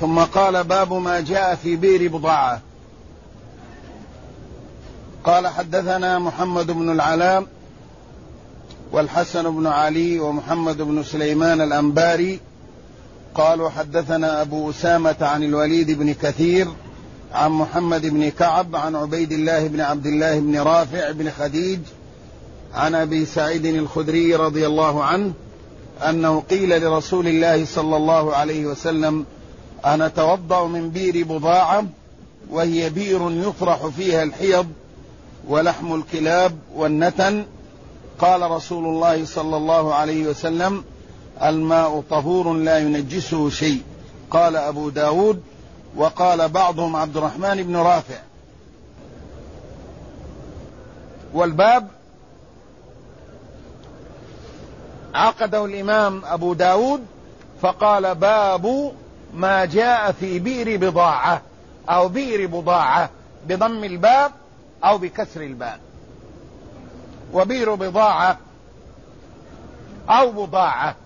ثم قال: باب ما جاء في بئر بضاعة. قال: حدثنا محمد بن العلاء والحسن بن علي ومحمد بن سليمان الأنباري قالوا: حدثنا أبو أسامة عن الوليد بن كثير عن محمد بن كعب عن عبيد الله بن عبد الله بن رافع بن خديج عن أبي سعيد الخدري رضي الله عنه أنه قيل لرسول الله صلى الله عليه وسلم: أنا أتوضأ من بئر بضاعة، وهي بئر يطرح فيها الحيض ولحم الكلاب والنتن. قال رسول الله صلى الله عليه وسلم: الماء طهور لا ينجسه شيء. قال أبو داود: وقال بعضهم عبد الرحمن بن رافع. والباب عقده الإمام أبو داود فقال: باب ما جاء في بئر بضاعة أو بئر بضاعة بضم الباب أو بكسر الباب. وبئر بضاعة أو بضاعة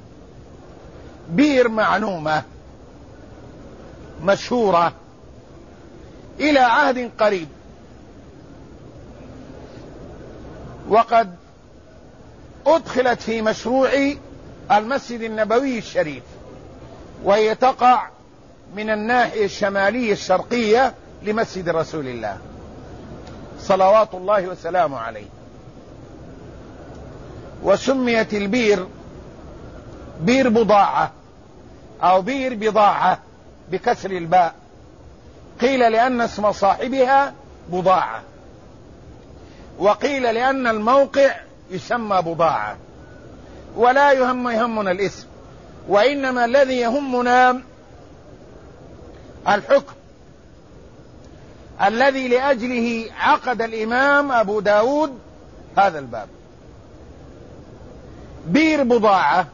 بئر معلومة مشهورة إلى عهد قريب، وقد أدخلت في مشروع المسجد النبوي الشريف، وهي تقع من الناحية الشمالية الشرقية لمسجد رسول الله صلوات الله وسلامه عليه. وسميت البئر بئر بضاعة أو بئر بضاعة بكسر الباء، قيل لأن اسم صاحبها بضاعة، وقيل لأن الموقع يسمى بضاعة. ولا يهمنا الاسم، وإنما الذي يهمنا الحكم الذي لأجله عقد الإمام أبو داود هذا الباب. بئر بضاعة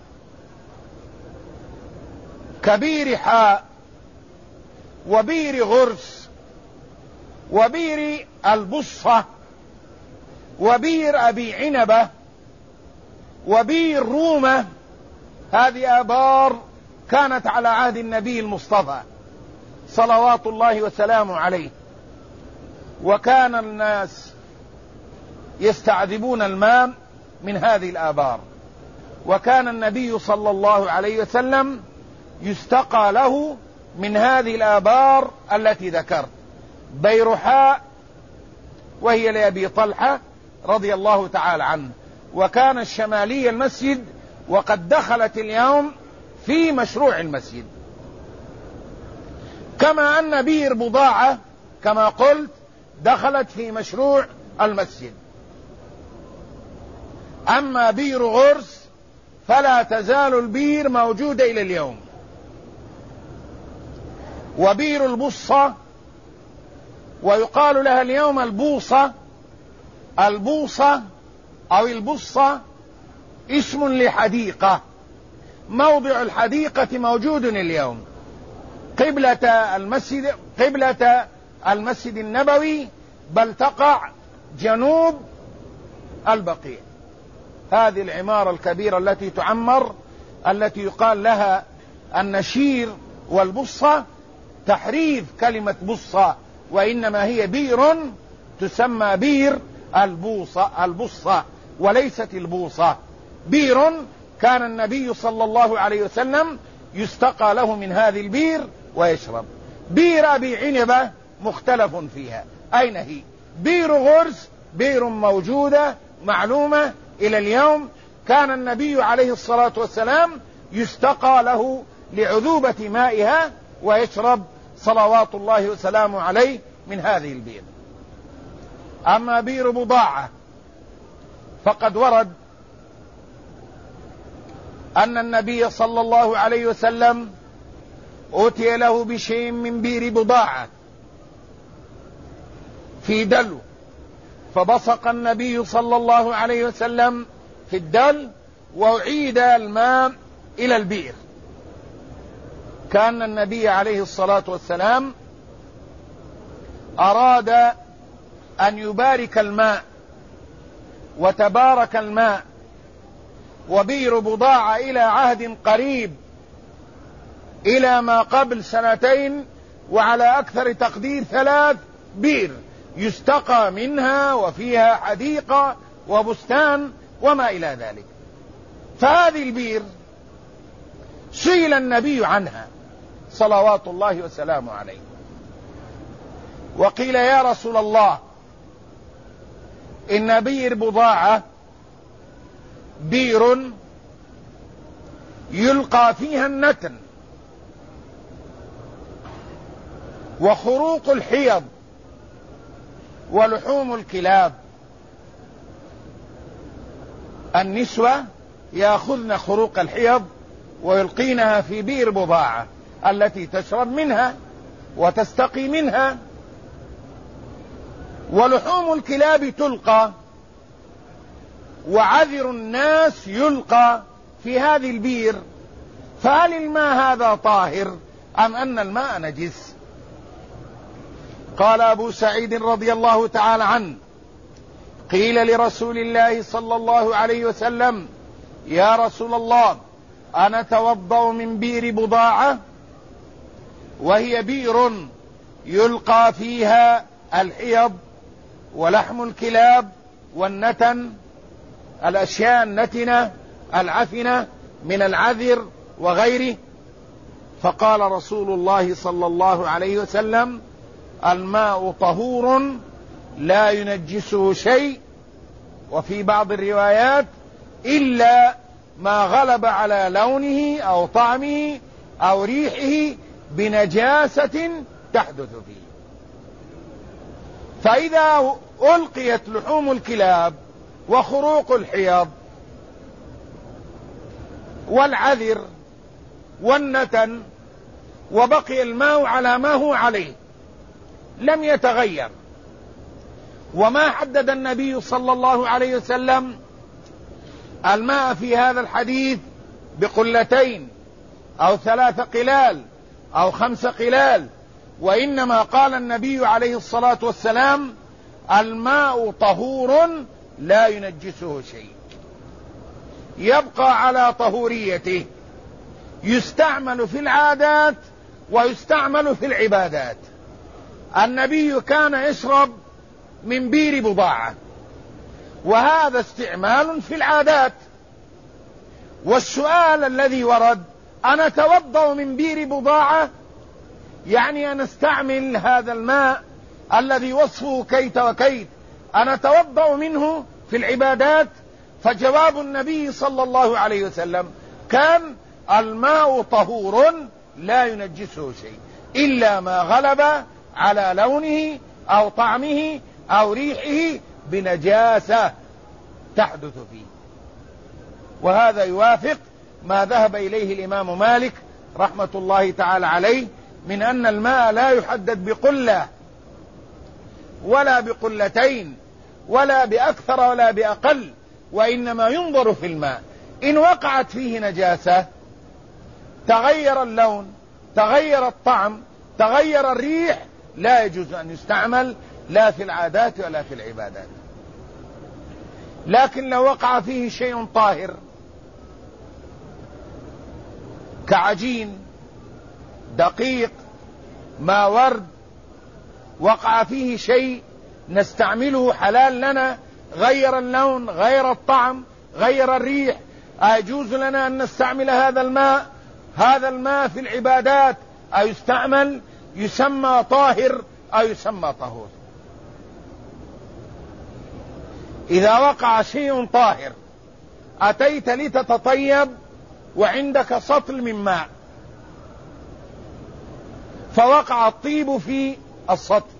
كبئر حاء وبئر غرس وبئر البصة وبئر أبي عنبة وبئر رومة، هذه آبار كانت على عهد النبي المصطفى صلوات الله وسلامه عليه، وكان الناس يستعذبون الماء من هذه الآبار، وكان النبي صلى الله عليه وسلم يستقى له من هذه الآبار التي ذكرت: بيرحاء وهي لأبي طلحة رضي الله تعالى عنه، وكان الشمالي المسجد، وقد دخلت اليوم في مشروع المسجد. كما أن بئر بضاعة كما قلت دخلت في مشروع المسجد. أما بئر غرس فلا تزال البئر موجودة إلى اليوم. وبئر البصة، ويقال لها اليوم البوصة، البوصة أو البصة اسم لحديقة، موضع الحديقة موجود اليوم قبلة المسجد النبوي، بل تقع جنوب البقيع. هذه العمارة الكبيرة التي تعمر، التي يقال لها النشير والبصة، تحريف كلمة بصة، وإنما هي بئر تسمى بئر البصة وليست البوصة. بئر كان النبي صلى الله عليه وسلم يستقى له من هذه البئر ويشرب. بئر أبي عنبة مختلف فيها أين هي. بئر غرس بئر موجودة معلومة إلى اليوم، كان النبي عليه الصلاة والسلام يستقى له لعذوبة مائها ويشرب صلوات الله وسلامه عليه من هذه البئر. أما بئر بضاعة فقد ورد أن النبي صلى الله عليه وسلم أوتي له بشيء من بئر بضاعة في دلو، فبصق النبي صلى الله عليه وسلم في الدل وأعيد الماء إلى البئر. كان النبي عليه الصلاة والسلام أراد أن يبارك الماء وتبارك الماء، وبئر بضاعة إلى عهد قريب إلى ما قبل 2 وعلى أكثر تقدير 3 بئر يستقى منها وفيها حديقة وبستان وما إلى ذلك. فهذه البئر سئل النبي عنها صلوات الله وسلامه عليه، وقيل يا رسول الله إن بئر بضاعة بئر يلقى فيها النتن وخروق الحيض ولحوم الكلاب. النسوة يأخذن خروق الحيض ويلقينها في بئر بضاعة التي تشرب منها وتستقي منها، ولحوم الكلاب تلقى، وعذر الناس يلقى في هذه البئر. فهل الماء هذا طاهر أم أن الماء نجس؟ قال أبو سعيد رضي الله تعالى عنه قيل لرسول الله صلى الله عليه وسلم يا رسول الله أنا أتوضأ من بئر بضاعة وهي بئر يلقى فيها الحيض ولحم الكلاب والنتن، الأشياء النتنة العفنة من العذر وغيره. فقال رسول الله صلى الله عليه وسلم الماء طهور لا ينجسه شيء، وفي بعض الروايات إلا ما غلب على لونه أو طعمه أو ريحه بنجاسة تحدث فيه. فإذا ألقيت لحوم الكلاب وخروق الحيض والعذر والنتن وبقي الماء على ما هو عليه لم يتغير، وما حدد النبي صلى الله عليه وسلم الماء في هذا الحديث بقلتين أو 3 قلال أو 5 قلال، وإنما قال النبي عليه الصلاة والسلام الماء طهور لا ينجسه شيء، يبقى على طهوريته، يستعمل في العادات ويستعمل في العبادات. النبي كان يشرب من بئر بضاعة، وهذا استعمال في العادات. والسؤال الذي ورد أنا أتوضأ من بئر بضاعة، يعني أنا استعمل هذا الماء الذي وصفه كيت وكيت أنا أتوضأ منه في العبادات؟ فجواب النبي صلى الله عليه وسلم كان الماء طهور لا ينجسه شيء إلا ما غلب على لونه أو طعمه أو ريحه بنجاسة تحدث فيه. وهذا يوافق ما ذهب إليه الإمام مالك رحمة الله تعالى عليه من أن الماء لا يحدد بقلة ولا بقلتين ولا بأكثر ولا بأقل، وإنما ينظر في الماء. إن وقعت فيه نجاسة تغير اللون تغير الطعم تغير الريح لا يجوز أن يستعمل لا في العادات ولا في العبادات. لكن لو وقع فيه شيء طاهر كعجين دقيق ما ورد، وقع فيه شيء نستعمله حلال لنا، غير اللون غير الطعم غير الريح، أيجوز لنا أن نستعمل هذا الماء؟ هذا الماء في العبادات أيستعمل يسمى طاهر أو يسمى طهور؟ إذا وقع شيء طاهر أتيت لتتطيب وعندك سطل من ماء فوقع الطيب في السطل،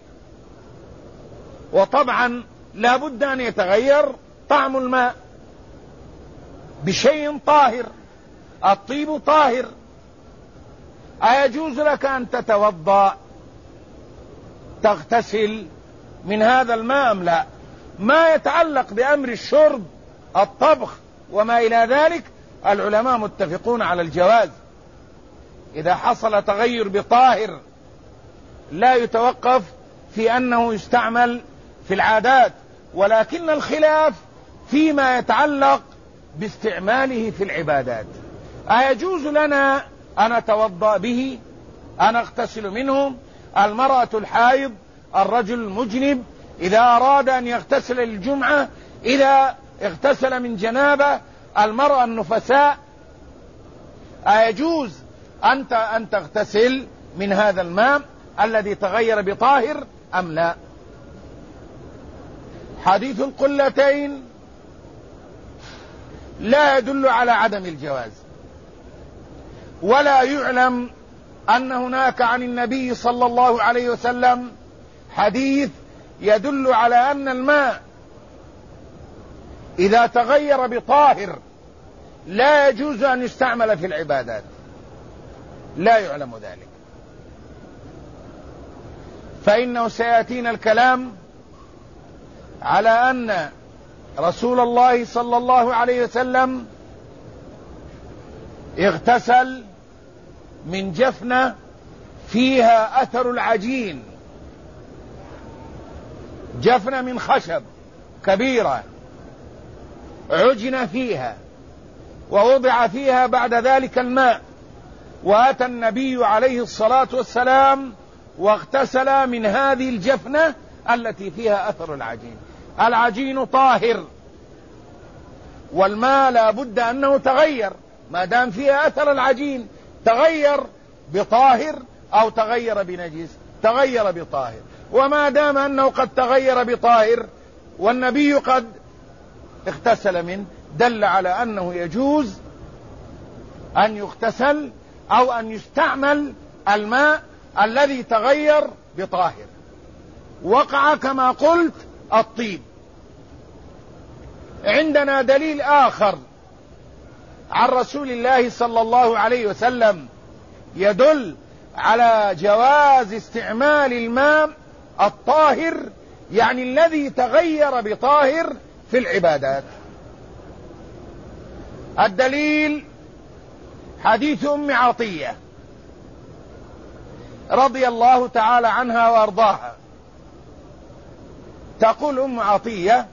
وطبعا لا بد أن يتغير طعم الماء بشيء طاهر، الطيب طاهر، أيجوز لك أن تتوضأ تغتسل من هذا الماء أم لا؟ ما يتعلق بأمر الشرب الطبخ وما إلى ذلك العلماء متفقون على الجواز إذا حصل تغير بطاهر، لا يتوقف في أنه يستعمل في العادات، ولكن الخلاف فيما يتعلق باستعماله في العبادات. أيجوز لنا أنا أتوضأ به، أنا أغتسل منه. المرأة الحائض، الرجل المجنب إذا أراد أن يغتسل للجمعة، إذا اغتسل من جنابة، المرأة النفساء، أيجوز أن تغتسل من هذا الماء الذي تغير بطاهر أم لا؟ حديث القلتين لا يدل على عدم الجواز، ولا يعلم أن هناك عن النبي صلى الله عليه وسلم حديث يدل على أن الماء إذا تغير بطاهر لا يجوز أن يستعمل في العبادات، لا يعلم ذلك. فإنه سيأتينا الكلام على أن رسول الله صلى الله عليه وسلم اغتسل من جفنة فيها أثر العجين، جفنة من خشب كبيرة عجن فيها ووضع فيها بعد ذلك الماء، وأتى النبي عليه الصلاة والسلام واغتسل من هذه الجفنة التي فيها أثر العجين. العجين طاهر، والماء لا بد أنه تغير، ما دام فيها أثر العجين تغير بطاهر أو تغير بنجس، تغير بطاهر. وما دام أنه قد تغير بطاهر والنبي قد اغتسل منه، دل على أنه يجوز أن يغتسل أو أن يستعمل الماء الذي تغير بطاهر. وقع كما قلت الطيب. عندنا دليل آخر عن رسول الله صلى الله عليه وسلم يدل على جواز استعمال الماء الطاهر، يعني الذي تغير بطاهر، في العبادات. الدليل حديث أم عطية رضي الله تعالى عنها وأرضاها. تقول أم عطية: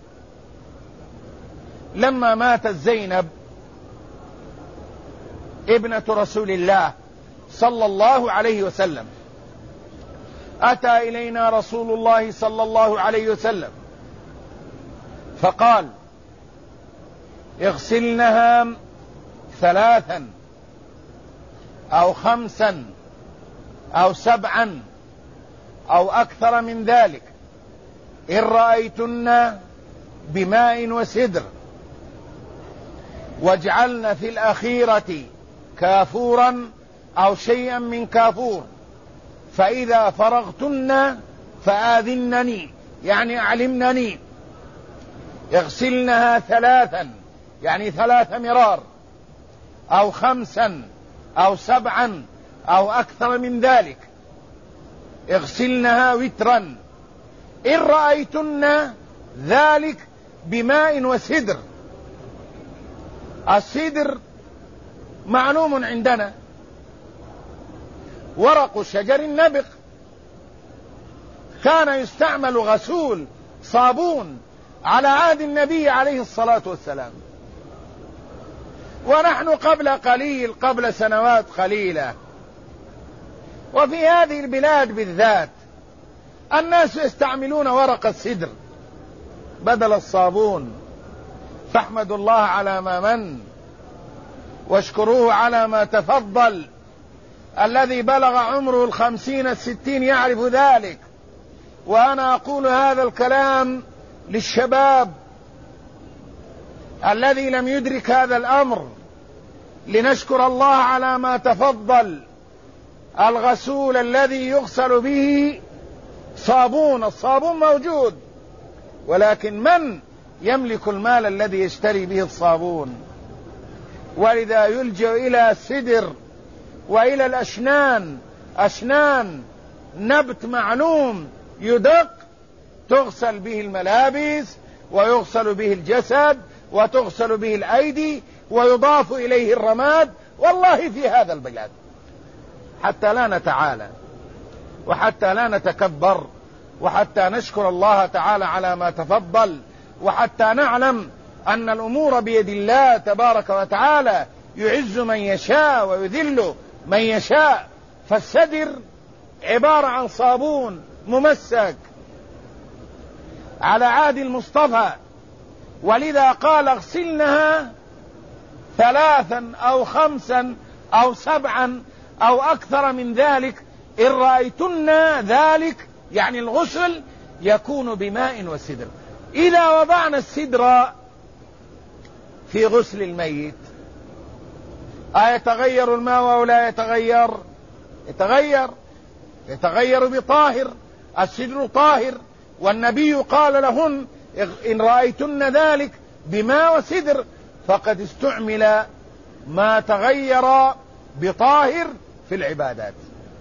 لما ماتت زينب ابنة رسول الله صلى الله عليه وسلم، أتى إلينا رسول الله صلى الله عليه وسلم فقال: اغسلنها 3 أو 5 أو 7 أو أكثر من ذلك، إن رأيتن بماء وسدر، واجعلن في الأخيرة كافورا أو شيئا من كافور، فإذا فرغتن فآذنني، يعني أعلمنني. اغسلنها 3 يعني 3 مرار، أو 5 أو 7 أو أكثر من ذلك. اغسلنها وترا، إن رأيتن ذلك بماء وسدر. السدر معلوم عندنا، ورق شجر النبق، كان يستعمل غسول صابون على عهد النبي عليه الصلاة والسلام، ونحن قبل سنوات قليلة، وفي هذه البلاد بالذات الناس يستعملون ورق السدر بدل الصابون. فاحمدوا الله على ما من، واشكروه على ما تفضل. الذي بلغ عمره 50 60 يعرف ذلك. وأنا أقول هذا الكلام للشباب الذي لم يدرك هذا الأمر، لنشكر الله على ما تفضل. الغسول الذي يغسل به صابون، الصابون موجود، ولكن من يملك المال الذي يشتري به الصابون؟ ولذا يلجأ إلى السدر وإلى الأشنان. أشنان نبت معلوم يدق، تغسل به الملابس ويغسل به الجسد وتغسل به الأيدي ويضاف إليه الرماد. والله في هذا البلاد، حتى لا نتعالى وحتى لا نتكبر، وحتى نشكر الله تعالى على ما تفضل، وحتى نعلم أن الأمور بيد الله تبارك وتعالى، يعز من يشاء ويذل من يشاء، فالسدر عبارة عن صابون ممسك على عهد المصطفى، ولذا قال اغسلنها 3 أو 5 أو 7 أو أكثر من ذلك إن رأيتن ذلك، يعني الغسل يكون بماء وسدر. إذا وضعنا السدر في غسل الميت أيتغير الماء أو لا يتغير؟ يتغير بطاهر، السدر طاهر، والنبي قال لهن إن رأيتن ذلك بماء وسدر، فقد استعمل ما تغير بطاهر في العبادات.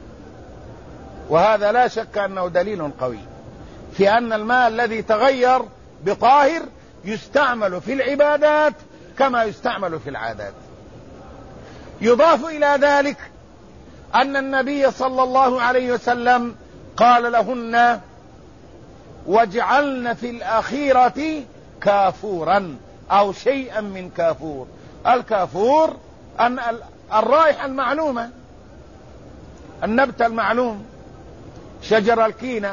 وهذا لا شك أنه دليل قوي في أن الماء الذي تغير بطاهر يستعمل في العبادات كما يستعمل في العادات. يضاف إلى ذلك أن النبي صلى الله عليه وسلم قال لهن واجعلن في الأخيرة كافورا أو شيئا من كافور. الكافور أن الرائحة المعلومة، النبت المعلوم، شجر الكينة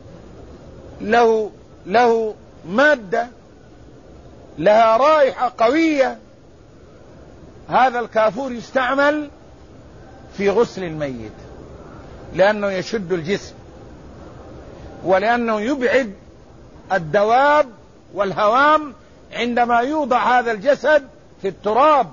له مادة لها رائحة قوية، هذا الكافور يستعمل في غسل الميت لأنه يشد الجسم، ولأنه يبعد الدواب والهوام عندما يوضع هذا الجسد في التراب.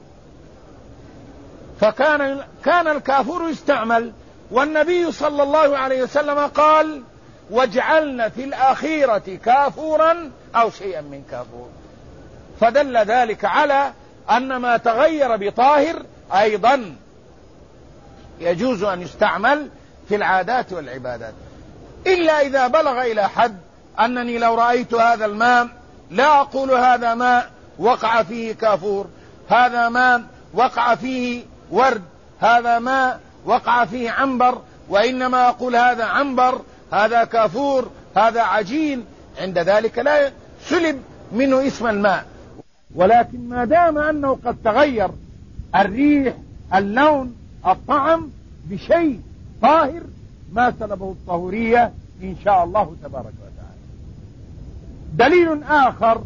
فكان الكافور يستعمل، والنبي صلى الله عليه وسلم قال واجعلن في الأخيرة كافورا أو شيئا من كافور، فدل ذلك على أن ما تغير بطاهر أيضا يجوز أن يستعمل في العادات والعبادات، إلا إذا بلغ إلى حد أنني لو رأيت هذا الماء لا أقول هذا ماء وقع فيه كافور، هذا ماء وقع فيه ورد، هذا ماء وقع فيه عنبر، وإنما أقول هذا عنبر، هذا كافور، هذا عجين، عند ذلك لا سلب منه اسم الماء. ولكن ما دام أنه قد تغير الريح، اللون، الطعم بشيء طاهر ما سلبه الطهورية إن شاء الله تبارك وتعالى. دليل آخر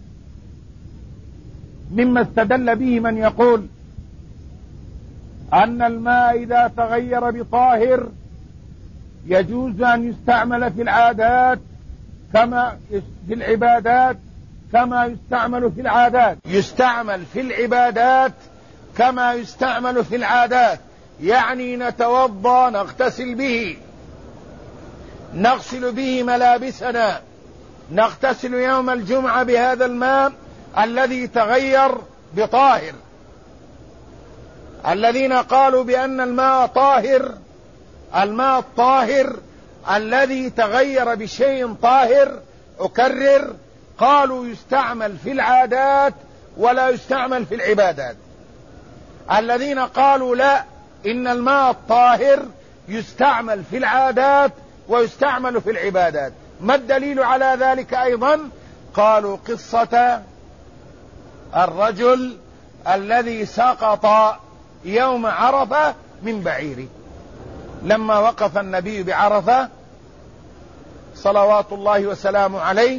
مما استدل به من يقول أن الماء إذا تغير بطاهر يجوز أن يستعمل في العادات كما في العبادات كما يستعمل في العادات، يستعمل في العبادات كما يستعمل في العادات، يعني نتوضأ نغتسل به، نغسل به ملابسنا، نغتسل يوم الجمعة بهذا الماء الذي تغير بطاهر. الذين قالوا بأن الماء طاهر، الماء الطاهر الذي تغير بشيء طاهر، أكرر، قالوا يستعمل في العادات ولا يستعمل في العبادات. الذين قالوا لا، إن الماء الطاهر يستعمل في العادات ويستعمل في العبادات. ما الدليل على ذلك أيضا؟ قالوا قصة الرجل الذي سقط يوم عرفة من بعيره، لما وقف النبي بعرفة صلوات الله وسلامه عليه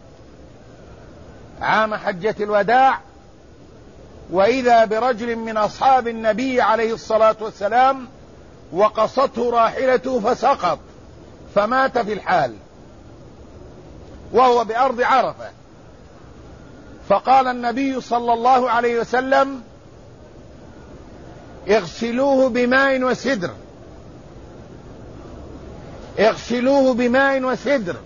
عام حجة الوداع، وإذا برجل من أصحاب النبي عليه الصلاة والسلام وقصته راحلته فسقط فمات في الحال وهو بأرض عرفة. فقال النبي صلى الله عليه وسلم اغسلوه بماء وسدر، اغسلوه بماء وسدر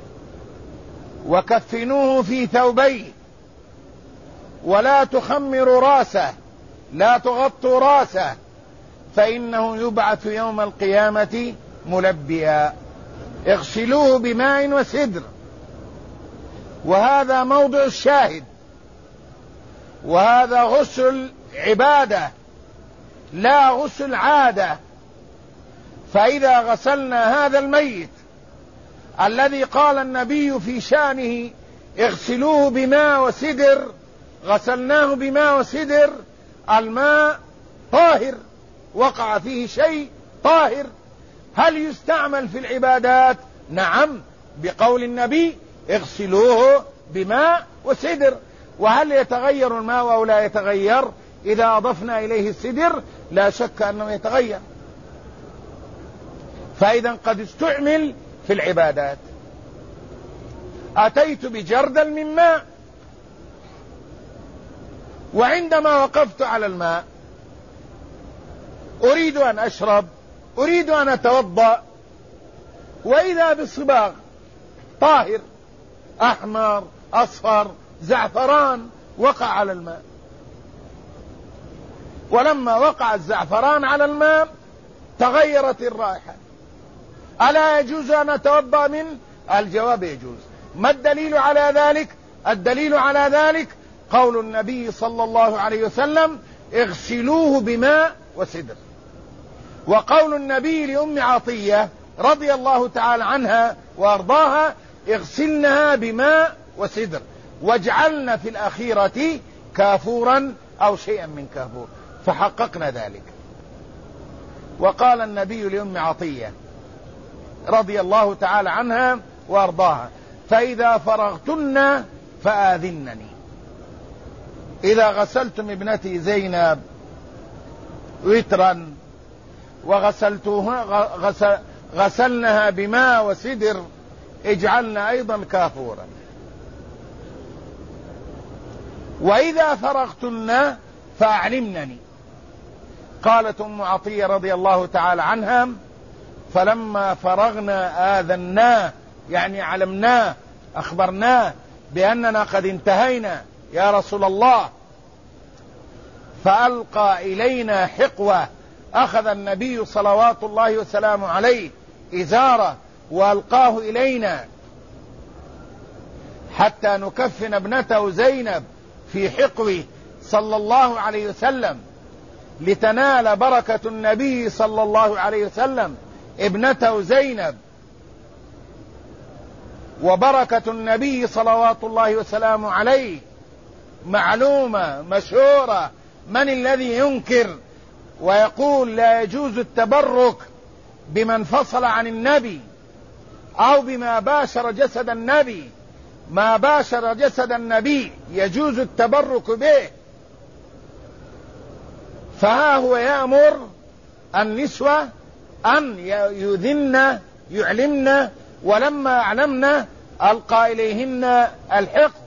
وكفنوه في ثوبيه، ولا تخمروا راسه، لا تغطوا راسه، فإنه يبعث يوم القيامة ملبيا. اغسلوه بماء وسدر، وهذا موضع الشاهد، وهذا غسل عبادة لا غسل عادة. فإذا غسلنا هذا الميت الذي قال النبي في شأنه اغسلوه بماء وسدر، غسلناه بماء وسدر، الماء طاهر، وقع فيه شيء طاهر. هل يستعمل في العبادات؟ نعم، بقول النبي اغسلوه بماء وسدر. وهل يتغير الماء أو لا يتغير؟ إذا أضفنا إليه السدر لا شك أنه يتغير. فإذا قد استعمل في العبادات. أتيت بجردل من ماء، وعندما وقفت على الماء أريد أن أشرب، أريد أن أتوضأ، وإذا بالصباغ طاهر أحمر أصفر زعفران وقع على الماء. ولما وقع الزعفران على الماء تغيرت الرائحة، ألا يجوز أن أتوضأ منه؟ الجواب يجوز. ما الدليل على ذلك؟ الدليل على ذلك قول النبي صلى الله عليه وسلم اغسلوه بماء وسدر، وقول النبي لأم عطية رضي الله تعالى عنها وأرضاها اغسلنها بماء وسدر واجعلنا في الأخيرة كافورا أو شيئا من كافور، فحققنا ذلك. وقال النبي لأم عطية رضي الله تعالى عنها وأرضاها فإذا فرغتن فآذنني. إذا غسلتم ابنتي زينب وترا غسلنها بماء وسدر اجعلنا أيضا كافورا. وإذا فرغتن فأعلمنني. قالت أم عطية رضي الله تعالى عنها فلما فرغنا آذناه، يعني علمناه أخبرناه بأننا قد انتهينا يا رسول الله، فألقى إلينا حقوة. أخذ النبي صلوات الله وسلامه عليه إزاره وألقاه إلينا حتى نكفن ابنته زينب في حقوه صلى الله عليه وسلم، لتنال بركة النبي صلى الله عليه وسلم ابنته زينب. وبركة النبي صلوات الله وسلامه عليه معلومة مشهورة. من الذي ينكر ويقول لا يجوز التبرك بمن فصل عن النبي أو بما باشر جسد النبي؟ ما باشر جسد النبي يجوز التبرك به. فها هو يأمر النسوة أن يؤذن يعلمن، ولما أعلمنا ألقى إليهن الحقن.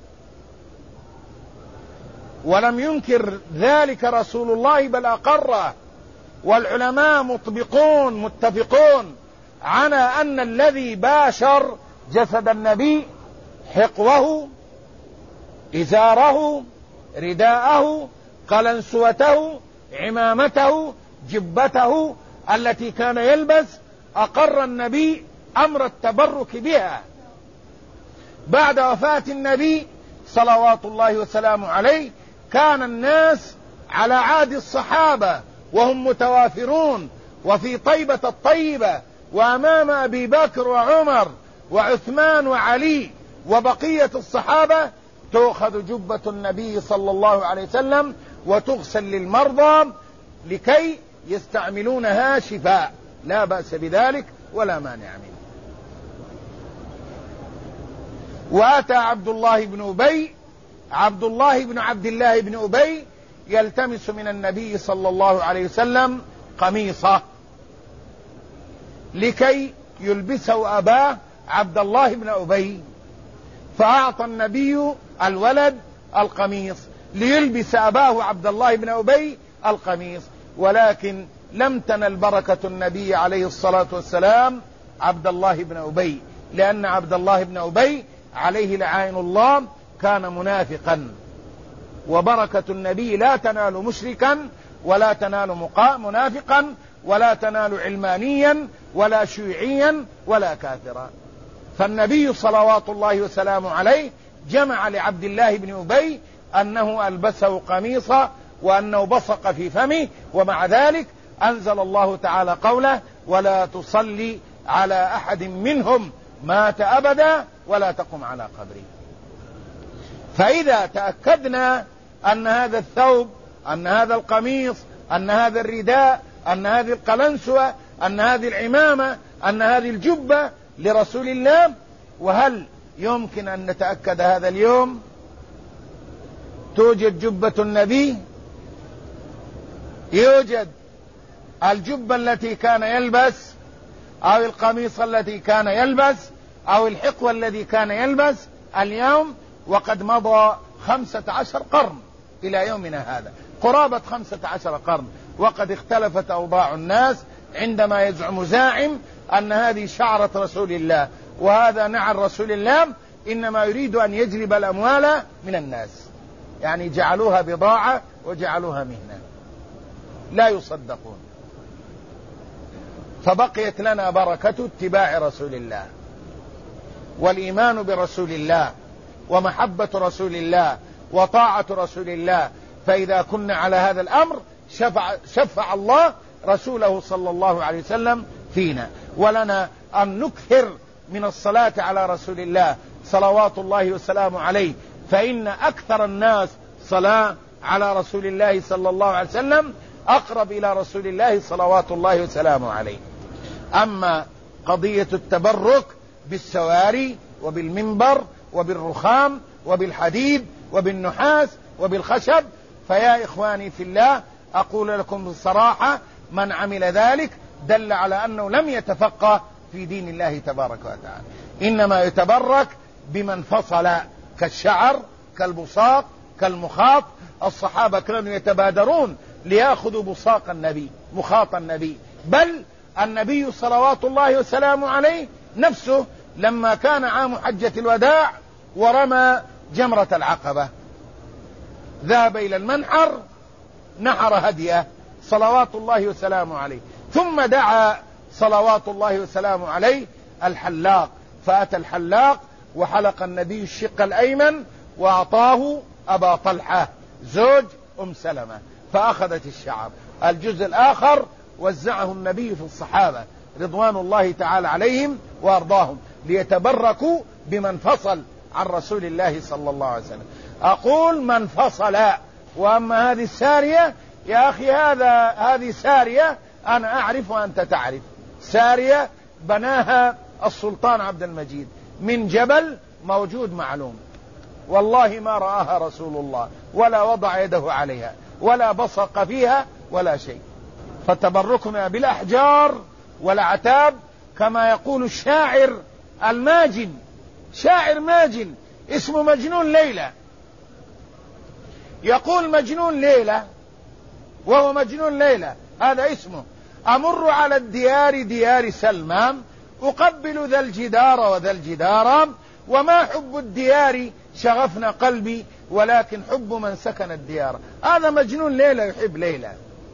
ولم ينكر ذلك رسول الله بل أقره. والعلماء متفقون على أن الذي باشر جسد النبي حقوه إزاره رداءه قلنسوته عمامته جبته التي كان يلبس، أقر النبي أمر التبرك بها. بعد وفاة النبي صلوات الله وسلامه عليه كان الناس على عهد الصحابة وهم متوافرون وفي طيبة الطيبة، وأمام أبي بكر وعمر وعثمان وعلي وبقية الصحابة تؤخذ جبة النبي صلى الله عليه وسلم وتغسل للمرضى لكي يستعملونها شفاء، لا بأس بذلك ولا مانع منه. وأتى عبد الله بن عبد الله بن أبي يلتمس من النبي صلى الله عليه وسلم قميصه لكي يلبسه أباه عبد الله بن أبي، فأعطى النبي الولد القميص ليلبس أباه عبد الله بن أبي القميص، ولكن لم تنل بركة النبي عليه الصلاة والسلام عبد الله بن أبي، لأن عبد الله بن أبي عليه لعائن الله كان منافقا، وبركة النبي لا تنال مشركا ولا تنال منافقا ولا تنال علمانيا ولا شيوعيا ولا كافرا. فالنبي صلوات الله وسلامه عليه جمع لعبد الله بن أبي أنه ألبسه قميصا وأنه بصق في فمه، ومع ذلك أنزل الله تعالى قوله ولا تصلي على أحد منهم مات أبدا ولا تقم على قبره. فإذا تأكدنا أن هذا الثوب أن هذا القميص، أن هذا الرداء، أن هذه القلنسوة، أن هذه العمامة، أن هذه الجبة لرسول الله. وهل يمكن أن نتأكد هذا اليوم؟ توجد جبة النبي، يوجد الجبة التي كان يلبس، أو القميص الذي كان يلبس، أو الحقوة الذي كان يلبس اليوم، وقد مضى 15 قرن إلى يومنا هذا، قرابة 15 قرن، وقد اختلفت أوضاع الناس عندما يزعم زاعم أن هذه شعرة رسول الله وهذا نعل رسول الله، إنما يريد أن يجلب الأموال من الناس، يعني جعلوها بضاعة وجعلوها مهنة، لا يصدقون. فبقيت لنا بركة اتباع رسول الله والإيمان برسول الله ومحبة رسول الله وطاعة رسول الله. فإذا كنا على هذا الأمر شفع الله رسوله صلى الله عليه وسلم فينا. ولنا أن نكثر من الصلاة على رسول الله صلوات الله وسلامه عليه، فإن أكثر الناس صلاة على رسول الله صلى الله عليه وسلم أقرب إلى رسول الله صلوات الله وسلامه عليه. أما قضية التبرك بالسواري وبالمنبر وبالرخام وبالحديد وبالنحاس وبالخشب، فيا إخواني في الله أقول لكم بصراحة، من عمل ذلك دل على أنه لم يتفقه في دين الله تبارك وتعالى. إنما يتبرك بمن فصل، كالشعر، كالبصاق، كالمخاط. الصحابة كانوا يتبادرون ليأخذوا بصاق النبي، مخاط النبي، بل النبي صلوات الله وسلامه عليه نفسه لما كان عام حجة الوداع ورمى جمرة العقبة ذهب إلى المنحر، نحر هديه صلوات الله وسلامه عليه، ثم دعا صلوات الله وسلامه عليه الحلاق، فأتى الحلاق وحلق النبي الشق الأيمن وأعطاه أبا طلحة زوج أم سلمة، فأخذت الشعر. الجزء الآخر وزعه النبي في الصحابة رضوان الله تعالى عليهم وأرضاهم ليتبركوا بمن فصل عن رسول الله صلى الله عليه وسلم. أقول من فصل. وأما هذه السارية يا أخي، هذه سارية أنا أعرف وأنت تعرف، سارية بناها السلطان عبد المجيد من جبل موجود معلوم، والله ما رآها رسول الله ولا وضع يده عليها ولا بصق فيها ولا شيء. فتبركنا بالأحجار والأعتاب كما يقول الشاعر الماجن، شاعر ماجن اسمه مجنون ليلى، يقول مجنون ليلى وهو مجنون ليلى هذا اسمه: أمر على الديار ديار سلمان، أقبل ذا الجدار وذا الجدار، وما حب الديار شغفنا قلبي، ولكن حب من سكن الديار. هذا مجنون ليلى يحب ليلى،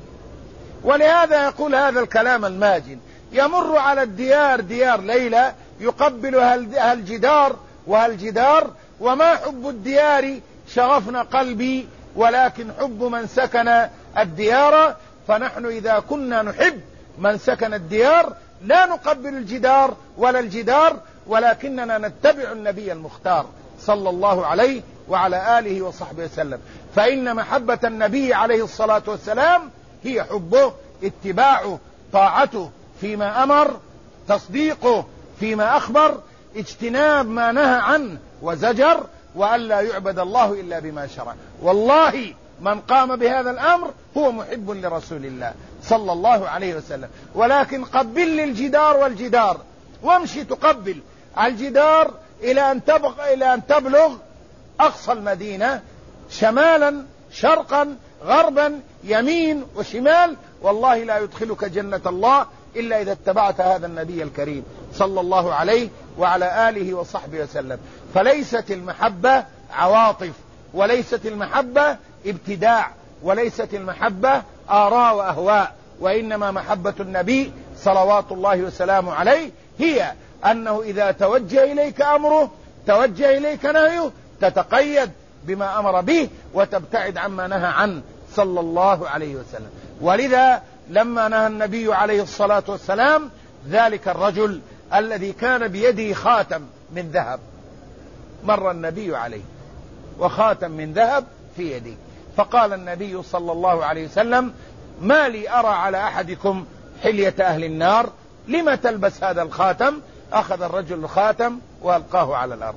ولهذا يقول هذا الكلام الماجن: يمر على الديار ديار ليلى، يقبل هالجدار وهالجدار، وما حب الديار شغفنا قلبي، ولكن حب من سكن الديار. فنحن إذا كنا نحب من سكن الديار لا نقبل الجدار ولا الجدار، ولكننا نتبع النبي المختار صلى الله عليه وعلى آله وصحبه وسلم. فإن محبة النبي عليه الصلاة والسلام هي حبه، اتباعه، طاعته فيما أمر، تصديقه فيما أخبر، اجتناب ما نهى عنه وزجر، وألا يعبد الله إلا بما شرع. والله من قام بهذا الأمر هو محب لرسول الله صلى الله عليه وسلم. ولكن قبل لي الجدار والجدار، وامشي تقبل الجدار إلى أن تبلغ أقصى المدينة، شمالا شرقا غربا يمين وشمال، والله لا يدخلك جنة الله إلا إذا اتبعت هذا النبي الكريم صلى الله عليه وعلى آله وصحبه وسلم. فليست المحبة عواطف، وليست المحبة ابتداع، وليست المحبة آراء وأهواء، وإنما محبة النبي صلوات الله وسلامه عليه هي أنه إذا توجه إليك أمره، توجه إليك نهيه، تتقيد بما أمر به وتبتعد عما نهى عنه صلى الله عليه وسلم. ولذا لما نهى النبي عليه الصلاة والسلام ذلك الرجل الذي كان بيده خاتم من ذهب، مر النبي عليه وخاتم من ذهب في يده، فقال النبي صلى الله عليه وسلم: ما لي أرى على أحدكم حلية أهل النار، لم تلبس هذا الخاتم؟ أخذ الرجل الخاتم وألقاه على الأرض،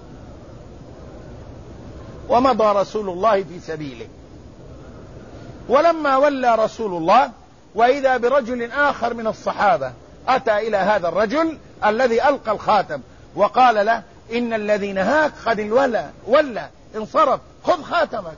ومضى رسول الله في سبيله. ولما ولى رسول الله وإذا برجل آخر من الصحابة أتى إلى هذا الرجل الذي ألقى الخاتم وقال له: إن الذي نهاك قد ولى انصرف، خذ خاتمك.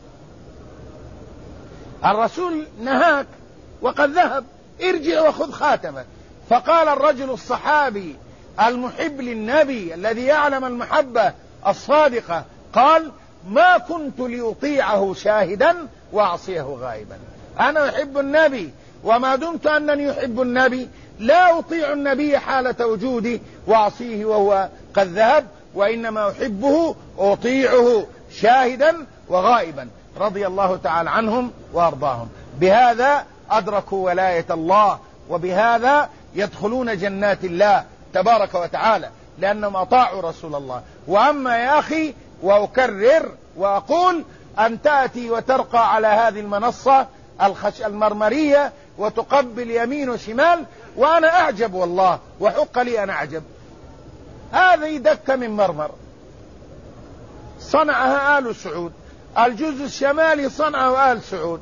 الرسول نهاك وقد ذهب، ارجع وخذ خاتمك. فقال الرجل الصحابي المحب للنبي الذي يعلم المحبة الصادقة، قال: ما كنت لأطيعه شاهدا وأعصيه غائبا. أنا أحب النبي، وما دمت أنني أحب النبي لا أطيع النبي حالة وجودي وأعصيه وهو قد ذهب، وإنما أحبه أطيعه شاهدا وغائبا. رضي الله تعالى عنهم وأرضاهم. بهذا أدركوا ولاية الله، وبهذا يدخلون جنات الله تبارك وتعالى، لأنهم أطاعوا رسول الله. وأما يا أخي، وأكرر وأقول، أن تأتي وترقى على هذه المنصة المرمرية وتقبل يمين وشمال، وأنا أعجب والله، وحق لي أن أعجب. هذه دكة من مرمر صنعها آل سعود، الجزء الشمالي صنعه آل سعود،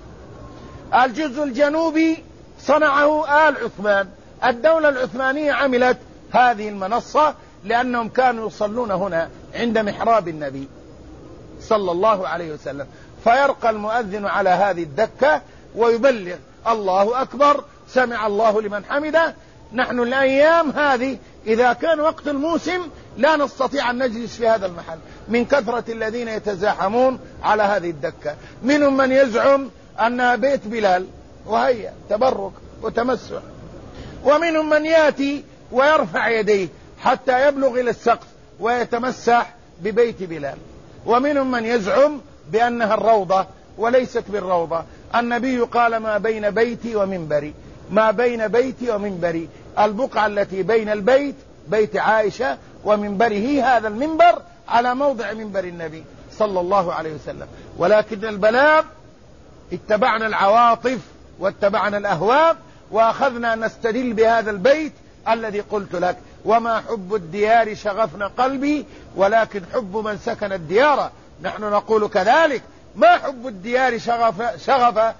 الجزء الجنوبي صنعه آل عثمان. الدولة العثمانية عملت هذه المنصة لأنهم كانوا يصلون هنا عند محراب النبي صلى الله عليه وسلم، فيرقى المؤذن على هذه الدكة ويبلغ: الله أكبر، سمع الله لمن حمده. نحن الأيام هذه إذا كان وقت الموسم لا نستطيع أن نجلس في هذا المحل من كثرة الذين يتزاحمون على هذه الدكة. منهم من يزعم أنها بيت بلال، وهي تبرك وتمسح، ومنهم من يأتي ويرفع يديه حتى يبلغ إلى السقف ويتمسح ببيت بلال، ومنهم من يزعم بأنها الروضة، وليست بالروضة. النبي قال: ما بين بيتي ومنبري، ما بين بيتي ومنبري، البقعة التي بين البيت بيت عائشة ومنبره هذا المنبر على موضع منبر النبي صلى الله عليه وسلم. ولكن البلاء اتبعنا العواطف واتبعنا الأهواء، وأخذنا نستدل بهذا البيت الذي قلت لك: وما حب الديار شغفنا قلبي ولكن حب من سكن الديار. نحن نقول كذلك: ما حب الديار شغف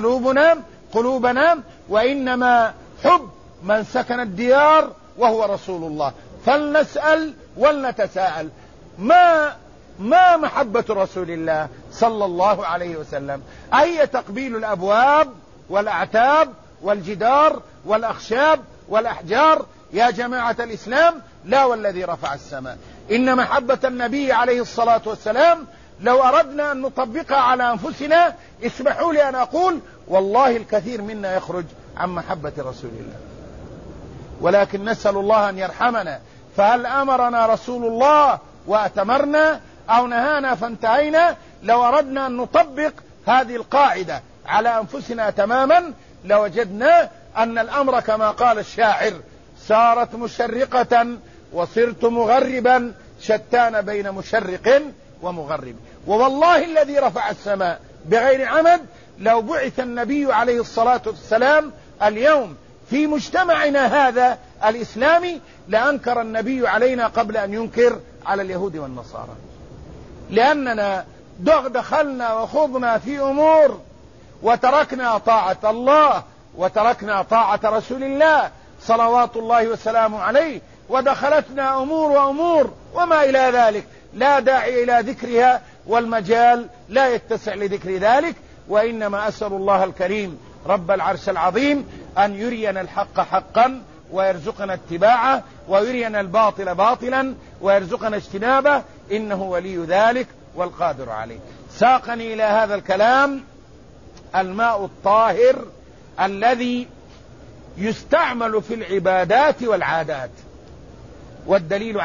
قلوبنا، وإنما حب من سكن الديار وهو رسول الله. فلنسأل ولنتساءل: ما محبة رسول الله صلى الله عليه وسلم؟ أي تقبيل الأبواب والأعتاب والجدار والأخشاب والأحجار يا جماعة الإسلام؟ لا والذي رفع السماء. إن محبة النبي عليه الصلاة والسلام لو أردنا أن نطبقها على أنفسنا، اسمحوا لي أن أقول والله الكثير منا يخرج عن محبة رسول الله، ولكن نسأل الله أن يرحمنا. فهل أمرنا رسول الله وأتمرنا أو نهانا فانتهينا؟ لو أردنا أن نطبق هذه القاعدة على أنفسنا تماما لوجدنا أن الأمر كما قال الشاعر: سارت مشرقة وصرت مغربا، شتان بين مشرق ومغرب. ووالله الذي رفع السماء بغير عمد، لو بعث النبي عليه الصلاة والسلام اليوم في مجتمعنا هذا الإسلامي لأنكر النبي علينا قبل أن ينكر على اليهود والنصارى، لأننا دخلنا وخضنا في أمور وتركنا طاعة الله وتركنا طاعة رسول الله صلوات الله وسلامه عليه، ودخلتنا أمور وما إلى ذلك لا داعي إلى ذكرها، والمجال لا يتسع لذكر ذلك. وإنما أسأل الله الكريم رب العرش العظيم أن يرينا الحق حقا ويرزقنا اتباعه، ويرينا الباطل باطلا ويرزقنا اجتنابه، إنه ولي ذلك والقادر عليه. ساقني إلى هذا الكلام الماء الطاهر الذي يستعمل في العبادات والعادات، والدليل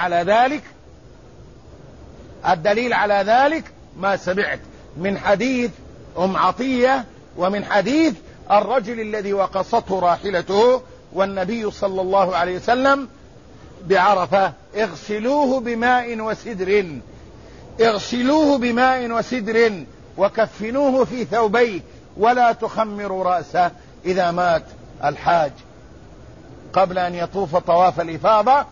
على ذلك ما سمعت من حديث عطية ومن حديث الرجل الذي وقصته راحلته والنبي صلى الله عليه وسلم بعرفة: اغسلوه بماء وسدر وكفنوه في ثوبيه ولا تخمروا رأسه إذا مات الحاج قبل أن يطوف طواف الإفاضة،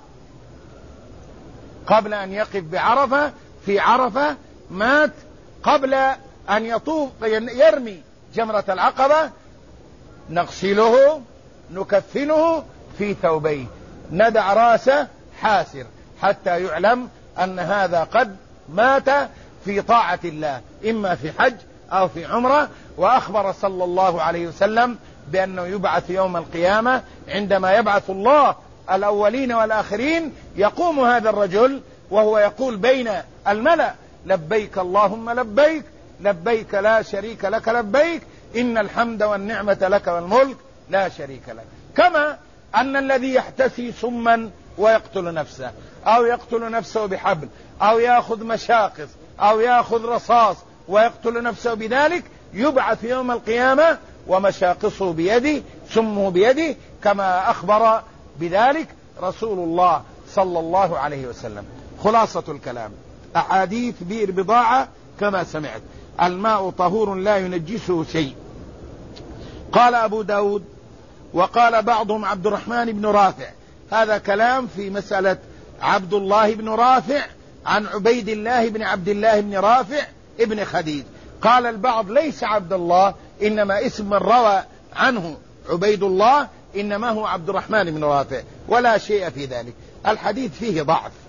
قبل أن يقف بعرفة في عرفة، مات قبل أن يطوف يرمي جمرة العقبة، نغسله نكفنه في ثوبيه، ندع رأسه حاسر حتى يعلم أن هذا قد مات في طاعة الله إما في حج أو في عمرة. وأخبر صلى الله عليه وسلم بأنه يبعث يوم القيامة عندما يبعث الله الأولين والآخرين، يقوم هذا الرجل وهو يقول بين الملأ: لبيك اللهم لبيك، لبيك لا شريك لك لبيك، إن الحمد والنعمة لك والملك لا شريك لك. كما أن الذي يحتسي سما ويقتل نفسه أو يقتل نفسه بحبل أو يأخذ مشاقص أو يأخذ رصاص ويقتل نفسه بذلك يبعث يوم القيامة ومشاقصه بيده، سمه بيده، كما أخبر بذلك رسول الله صلى الله عليه وسلم. خلاصة الكلام: أحاديث بئر بضاعة كما سمعت: الماء طهور لا ينجسه شيء. قال أبو داود وقال بعضهم عبد الرحمن بن رافع، هذا كلام في مسألة عبد الله بن رافع عن عبيد الله بن عبد الله بن رافع ابن خديج. قال البعض ليس عبد الله، إنما اسم من روى عنه عبيد الله، إنما هو عبد الرحمن بن رافع، ولا شيء في ذلك. الحديث فيه ضعف،